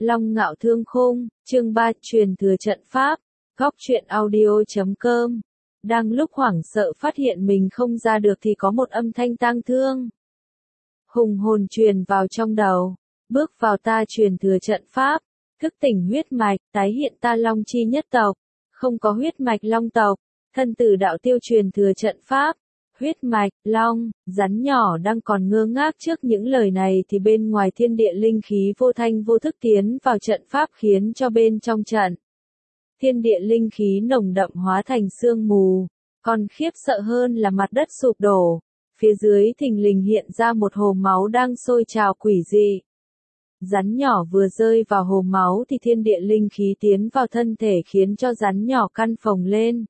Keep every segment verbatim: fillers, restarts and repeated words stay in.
Long Ngạo Thương Khung, chương ba, truyền thừa trận pháp, góc truyện audio chấm com. Đang lúc hoảng sợ phát hiện mình không ra được thì có một âm thanh tang thương hùng hồn truyền vào trong đầu. Bước vào ta truyền thừa trận pháp, thức tỉnh huyết mạch, tái hiện ta Long chi nhất tộc, không có huyết mạch Long tộc, thân tử đạo tiêu truyền thừa trận pháp. Huyết mạch, Long, rắn nhỏ đang còn ngơ ngác trước những lời này thì bên ngoài thiên địa linh khí vô thanh vô thức tiến vào trận pháp khiến cho bên trong trận thiên địa linh khí nồng đậm hóa thành sương mù, còn khiếp sợ hơn là mặt đất sụp đổ, phía dưới thình lình hiện ra một hồ máu đang sôi trào quỷ dị. Rắn nhỏ vừa rơi vào hồ máu thì thiên địa linh khí tiến vào thân thể khiến cho rắn nhỏ căn phồng lên.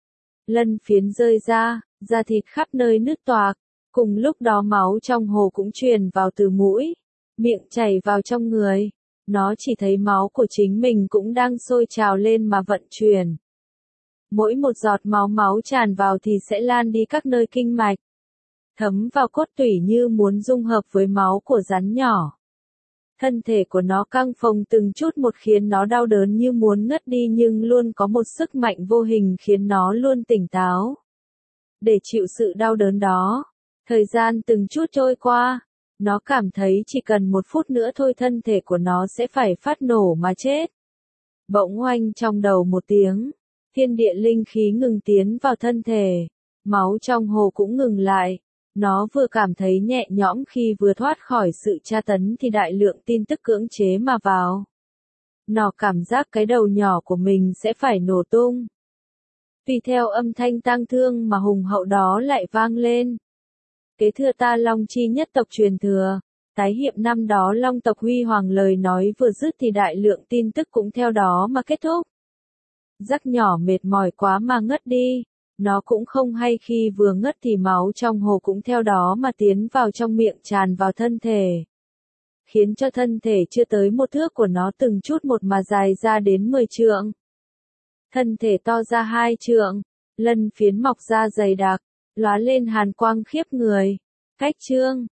Lân phiến rơi ra, da thịt khắp nơi nứt toạc, cùng lúc đó máu trong hồ cũng truyền vào từ mũi, miệng chảy vào trong người. Nó chỉ thấy máu của chính mình cũng đang sôi trào lên mà vận chuyển. Mỗi một giọt máu máu tràn vào thì sẽ lan đi các nơi kinh mạch, thấm vào cốt tủy như muốn dung hợp với máu của rắn nhỏ. Thân thể của nó căng phồng từng chút một khiến nó đau đớn như muốn ngất đi, nhưng luôn có một sức mạnh vô hình khiến nó luôn tỉnh táo để chịu sự đau đớn đó. Thời gian từng chút trôi qua, nó cảm thấy chỉ cần một phút nữa thôi thân thể của nó sẽ phải phát nổ mà chết. Bỗng oanh trong đầu một tiếng, thiên địa linh khí ngừng tiến vào thân thể, máu trong hồ cũng ngừng lại. Nó vừa cảm thấy nhẹ nhõm khi vừa thoát khỏi sự tra tấn thì đại lượng tin tức cưỡng chế mà vào. Nó cảm giác cái đầu nhỏ của mình sẽ phải nổ tung. Tùy theo âm thanh tang thương mà hùng hậu đó lại vang lên. Kế thừa ta Long chi nhất tộc truyền thừa, tái hiện năm đó Long tộc huy hoàng. Lời nói vừa dứt thì đại lượng tin tức cũng theo đó mà kết thúc. Rắc nhỏ mệt mỏi quá mà ngất đi. Nó cũng không hay khi vừa ngất thì máu trong hồ cũng theo đó mà tiến vào trong miệng tràn vào thân thể, khiến cho thân thể chưa tới một thước của nó từng chút một mà dài ra đến mười trượng. Thân thể to ra hai trượng, lân phiến mọc ra dày đặc, lóa lên hàn quang khiếp người. Cách chương,